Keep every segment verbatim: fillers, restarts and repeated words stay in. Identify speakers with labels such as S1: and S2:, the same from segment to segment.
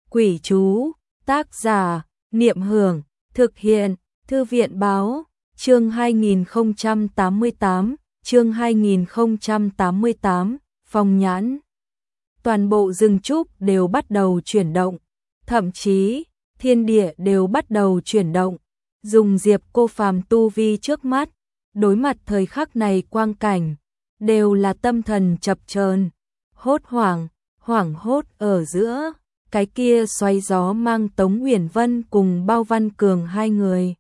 S1: Quỷ chú, tác giả, Niệm Hưởng, thực hiện, Thư viện Báo, chương hai nghìn không trăm tám mươi tám, chương hai nghìn không trăm tám mươi tám, Phong Nhãn. Toàn bộ rừng trúc đều bắt đầu chuyển động, thậm chí, thiên địa đều bắt đầu chuyển động, dùng Diệp Cô Phàm tu vi trước mắt, đối mặt thời khắc này quang cảnh, đều là tâm thần chập chờn, hốt hoảng, hoảng hốt ở giữa. Cái kia xoay gió mang Tống Uyển Vân cùng Bao Văn Cường hai người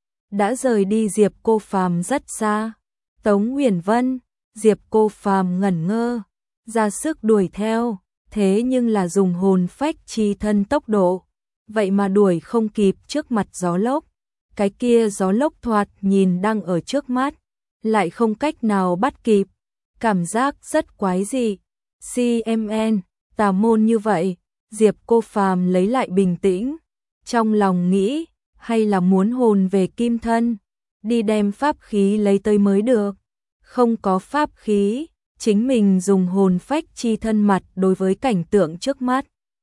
S1: đã rời đi Diệp Cô Phàm rất xa. Tống Uyển Vân, Diệp Cô Phàm ngẩn ngơ, ra sức đuổi theo, thế nhưng là dùng hồn phách chi thân tốc độ, vậy mà đuổi không kịp trước mặt gió lốc. Cái kia gió lốc thoạt nhìn đang ở trước mắt, lại không cách nào bắt kịp, cảm giác rất quái dị. xê em en, tà môn như vậy. Diệp Cô Phàm lấy lại bình tĩnh, trong lòng nghĩ, hay là muốn hồn về kim thân, đi đem pháp khí lấy tới mới được. Không có pháp khí, chính mình dùng hồn phách chi thân mặt đối với cảnh tượng trước mắt.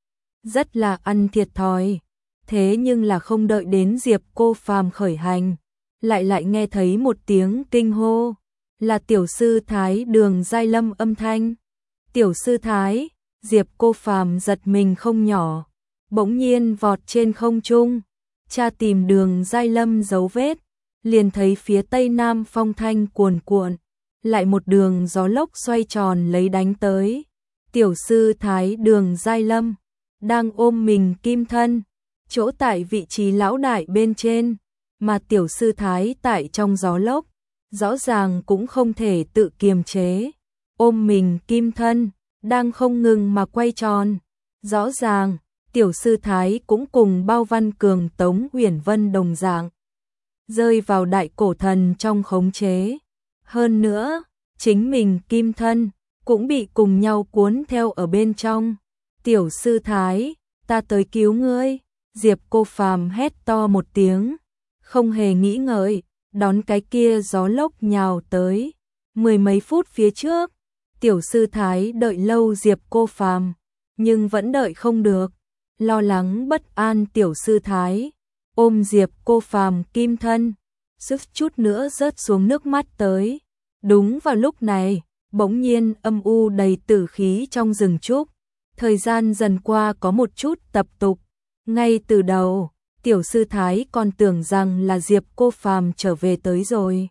S1: Rất là ăn thiệt thòi, thế nhưng là không đợi đến Diệp Cô Phàm khởi hành, lại lại nghe thấy một tiếng kinh hô, là tiểu sư Thái Đường Giai Lâm âm thanh. Tiểu sư Thái, Diệp Cô Phàm giật mình không nhỏ, bỗng nhiên vọt trên không trung, tra tìm Đường Giai Lâm dấu vết, liền thấy phía tây nam phong thanh cuồn cuộn, lại một đường gió lốc xoay tròn lấy đánh tới. Tiểu sư Thái Đường Giai Lâm đang ôm mình kim thân, chỗ tại vị trí lão đại bên trên, mà tiểu sư Thái tại trong gió lốc, rõ ràng cũng không thể tự kiềm chế, ôm mình kim thân đang không ngừng mà quay tròn. Rõ ràng, tiểu sư Thái cũng cùng Bao Văn Cường Tống Uyển Vân đồng dạng, rơi vào đại cổ thần trong khống chế. Hơn nữa, chính mình kim thân cũng bị cùng nhau cuốn theo ở bên trong. Tiểu sư Thái, ta tới cứu ngươi. Diệp Cô Phàm hét to một tiếng, không hề nghĩ ngợi, đón cái kia gió lốc nhào tới. Mười mấy phút phía trước, tiểu sư Thái đợi lâu Diệp Cô Phàm, nhưng vẫn đợi không được, lo lắng bất an tiểu sư Thái ôm Diệp Cô Phàm kim thân, suýt chút nữa rớt xuống nước mắt tới. Đúng vào lúc này, bỗng nhiên âm u đầy tử khí trong rừng trúc, thời gian dần qua có một chút tập tục. Ngay từ đầu, tiểu sư Thái còn tưởng rằng là Diệp Cô Phàm trở về tới rồi.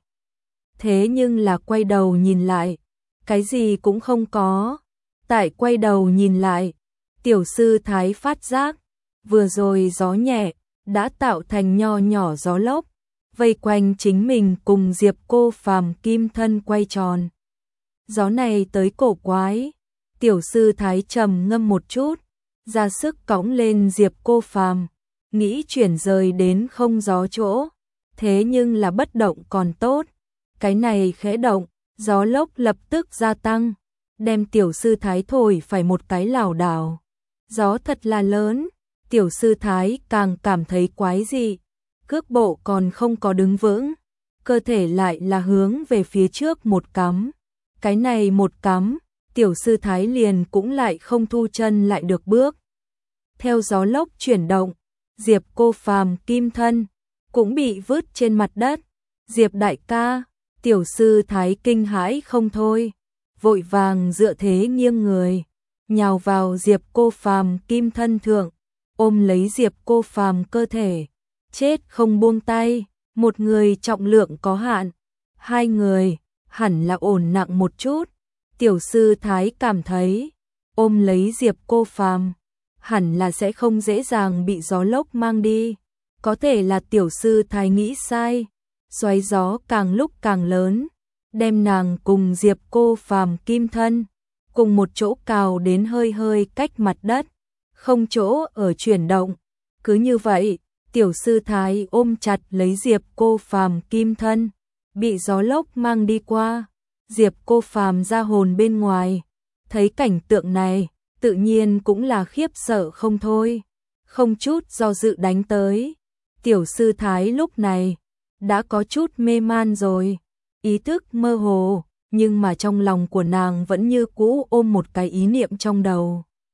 S1: Thế nhưng là quay đầu nhìn lại, cái gì cũng không có. Tại quay đầu nhìn lại, tiểu sư Thái phát giác, vừa rồi gió nhẹ đã tạo thành nho nhỏ gió lốc, vây quanh chính mình cùng Diệp Cô Phàm kim thân quay tròn. Gió này tới cổ quái, tiểu sư Thái trầm ngâm một chút, ra sức cõng lên Diệp Cô Phàm, nghĩ chuyển rời đến không gió chỗ, thế nhưng là bất động còn tốt, cái này khẽ động, gió lốc lập tức gia tăng, đem tiểu sư Thái thổi phải một cái lảo đảo. Gió thật là lớn, tiểu sư Thái càng cảm thấy quái dị, cước bộ còn không có đứng vững, cơ thể lại là hướng về phía trước một cắm. Cái này một cắm, tiểu sư Thái liền cũng lại không thu chân lại được bước. Theo gió lốc chuyển động, Diệp Cô Phàm kim thân cũng bị vứt trên mặt đất. Diệp đại ca, tiểu sư Thái kinh hãi không thôi, vội vàng dựa thế nghiêng người, nhào vào Diệp Cô Phàm kim thân thượng, ôm lấy Diệp Cô Phàm cơ thể, chết không buông tay. Một người trọng lượng có hạn, hai người hẳn là ổn nặng một chút. Tiểu sư Thái cảm thấy, ôm lấy Diệp Cô Phàm hẳn là sẽ không dễ dàng bị gió lốc mang đi. Có thể là tiểu sư Thái nghĩ sai, xoáy gió càng lúc càng lớn, đem nàng cùng Diệp Cô Phàm kim thân cùng một chỗ cào đến hơi hơi cách mặt đất, không chỗ ở chuyển động. Cứ như vậy, tiểu sư Thái ôm chặt lấy Diệp Cô Phàm kim thân, bị gió lốc mang đi qua. Diệp Cô Phàm ra hồn bên ngoài, thấy cảnh tượng này, tự nhiên cũng là khiếp sợ không thôi, không chút do dự đánh tới. Tiểu sư Thái lúc này đã có chút mê man rồi, ý thức mơ hồ, nhưng mà trong lòng của nàng vẫn như cũ ôm một cái ý niệm trong đầu.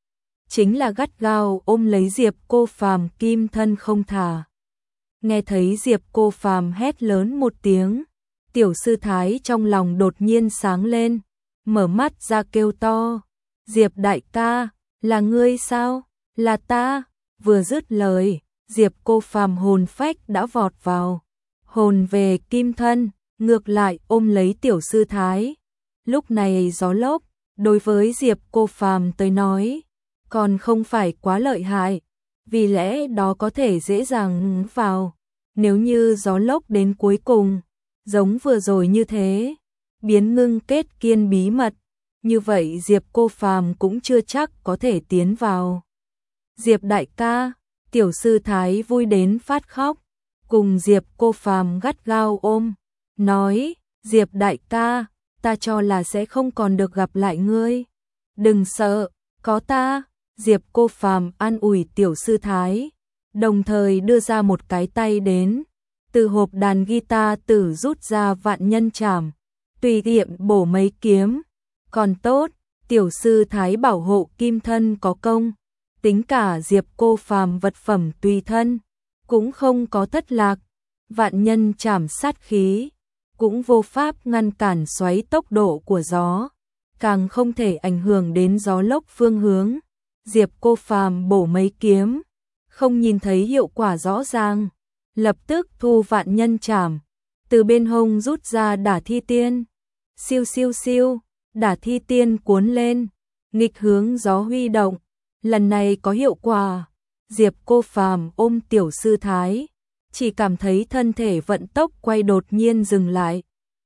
S1: chính là gắt gao ôm lấy Diệp Cô Phàm kim thân không thả. Nghe thấy Diệp Cô Phàm hét lớn một tiếng, tiểu sư thái trong lòng đột nhiên sáng lên, mở mắt ra kêu to, Diệp đại ca, là ngươi sao? Là ta. Vừa dứt lời, Diệp Cô Phàm hồn phách đã vọt vào, hồn về kim thân, ngược lại ôm lấy tiểu sư thái. Lúc này gió lốc, đối với Diệp Cô Phàm tới nói, còn không phải quá lợi hại, vì lẽ đó có thể dễ dàng vào. Nếu như gió lốc đến cuối cùng, giống vừa rồi như thế, biến ngưng kết kiên bí mật, như vậy Diệp Cô Phàm cũng chưa chắc có thể tiến vào. Diệp đại ca, tiểu sư thái vui đến phát khóc, cùng Diệp Cô Phàm gắt gao ôm, nói, Diệp đại ca, ta cho là sẽ không còn được gặp lại ngươi. Đừng sợ, có ta. Diệp Cô Phàm an ủi tiểu sư thái, đồng thời đưa ra một cái tay đến, từ hộp đàn guitar tử rút ra vạn nhân trảm, tùy tiện bổ mấy kiếm. Còn tốt, tiểu sư thái bảo hộ kim thân có công, tính cả Diệp Cô Phàm vật phẩm tùy thân, cũng không có thất lạc. Vạn nhân trảm sát khí, cũng vô pháp ngăn cản xoáy tốc độ của gió, càng không thể ảnh hưởng đến gió lốc phương hướng. Diệp Cô Phàm bổ mấy kiếm, không nhìn thấy hiệu quả rõ ràng, lập tức thu vạn nhân trảm, từ bên hông rút ra đả thi tiên. Siêu siêu siêu, đả thi tiên cuốn lên, nghịch hướng gió huy động, lần này có hiệu quả. Diệp Cô Phàm ôm tiểu sư thái, chỉ cảm thấy thân thể vận tốc quay đột nhiên dừng lại.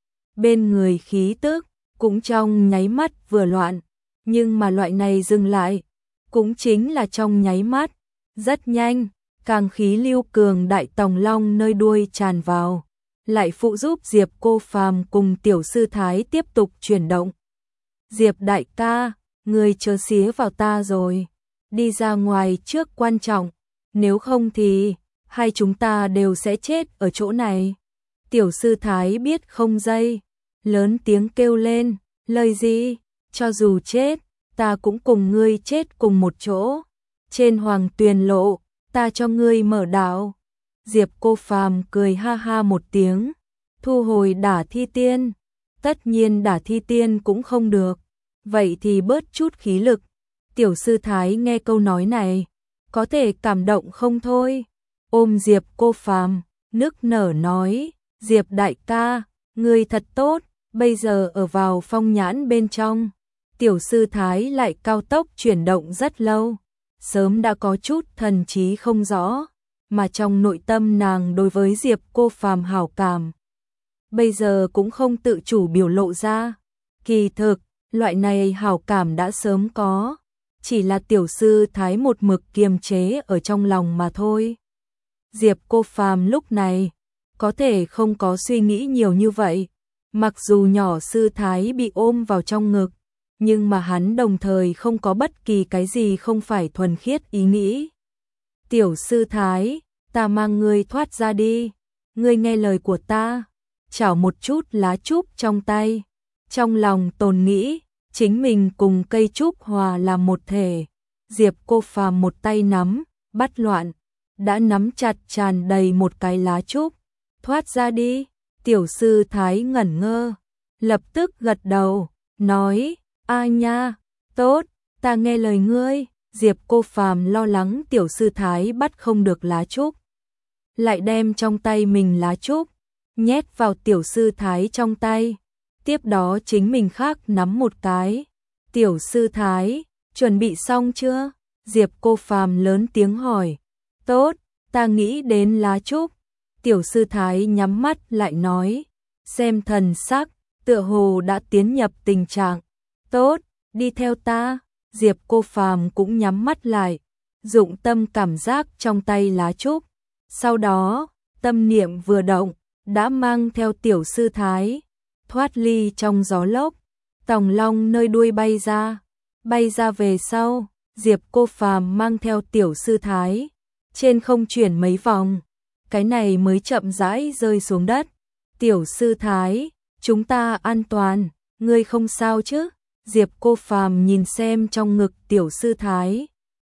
S1: Bên người khí tức cũng trong nháy mắt vừa loạn, nhưng mà loại này dừng lại cũng chính là trong nháy mắt, rất nhanh, càng khí lưu cường đại tòng long nơi đuôi tràn vào, lại phụ giúp Diệp Cô Phàm cùng tiểu sư thái tiếp tục chuyển động. Diệp đại ca, người chớ xía vào ta rồi, đi ra ngoài trước quan trọng, nếu không thì hai chúng ta đều sẽ chết ở chỗ này. Tiểu sư thái biết không dây, lớn tiếng kêu lên, lời gì, cho dù chết, ta cũng cùng ngươi chết cùng một chỗ. Trên hoàng tuyền lộ, ta cho ngươi mở đạo. Diệp Cô Phàm cười ha ha một tiếng, thu hồi đả thi tiên. Tất nhiên đả thi tiên cũng không được, vậy thì bớt chút khí lực. Tiểu sư thái nghe câu nói này, có thể cảm động không thôi, ôm Diệp Cô Phàm, nức nở nói, Diệp đại ca, ngươi thật tốt, bây giờ ở vào phong nhãn bên trong. Tiểu sư thái lại cao tốc chuyển động rất lâu, sớm đã có chút thần trí không rõ, mà trong nội tâm nàng đối với Diệp Cô Phàm hảo cảm, bây giờ cũng không tự chủ biểu lộ ra. Kỳ thực, loại này hảo cảm đã sớm có, chỉ là tiểu sư thái một mực kiềm chế ở trong lòng mà thôi. Diệp Cô Phàm lúc này có thể không có suy nghĩ nhiều như vậy, mặc dù nhỏ sư thái bị ôm vào trong ngực, nhưng mà hắn đồng thời không có bất kỳ cái gì không phải thuần khiết ý nghĩ. Tiểu sư thái, ta mang ngươi thoát ra đi, ngươi nghe lời của ta. Chảo một chút lá trúc trong tay, trong lòng tồn nghĩ, chính mình cùng cây trúc hòa làm một thể. Diệp Cô Phàm một tay nắm, bắt loạn, đã nắm chặt tràn đầy một cái lá trúc. Thoát ra đi. Tiểu sư thái ngẩn ngơ, lập tức gật đầu, nói, a nha, tốt, ta nghe lời ngươi. Diệp Cô Phàm lo lắng tiểu sư thái bắt không được lá trúc, lại đem trong tay mình lá trúc nhét vào tiểu sư thái trong tay, tiếp đó chính mình khác nắm một cái. Tiểu sư thái, chuẩn bị xong chưa? Diệp Cô Phàm lớn tiếng hỏi. Tốt, ta nghĩ đến lá trúc. Tiểu sư thái nhắm mắt lại nói, xem thần sắc, tựa hồ đã tiến nhập tình trạng. Tốt, đi theo ta. Diệp Cô Phàm cũng nhắm mắt lại, dụng tâm cảm giác trong tay lá trúc. Sau đó, tâm niệm vừa động, đã mang theo tiểu sư thái, thoát ly trong gió lốc, tòng long nơi đuôi bay ra. Bay ra về sau, Diệp Cô Phàm mang theo tiểu sư thái, trên không chuyển mấy vòng, cái này mới chậm rãi rơi xuống đất. Tiểu sư thái, chúng ta an toàn, ngươi không sao chứ? Diệp Cô Phàm nhìn xem trong ngực tiểu sư thái,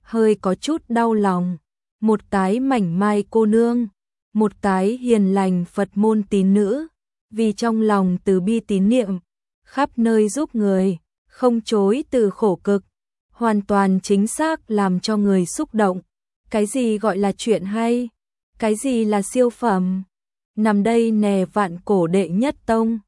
S1: hơi có chút đau lòng. Một cái mảnh mai cô nương, một cái hiền lành Phật môn tín nữ, vì trong lòng từ bi tín niệm, khắp nơi giúp người, không chối từ khổ cực, hoàn toàn chính xác làm cho người xúc động. Cái gì gọi là chuyện hay? Cái gì là siêu phẩm? Nằm đây nè vạn cổ đệ nhất tông.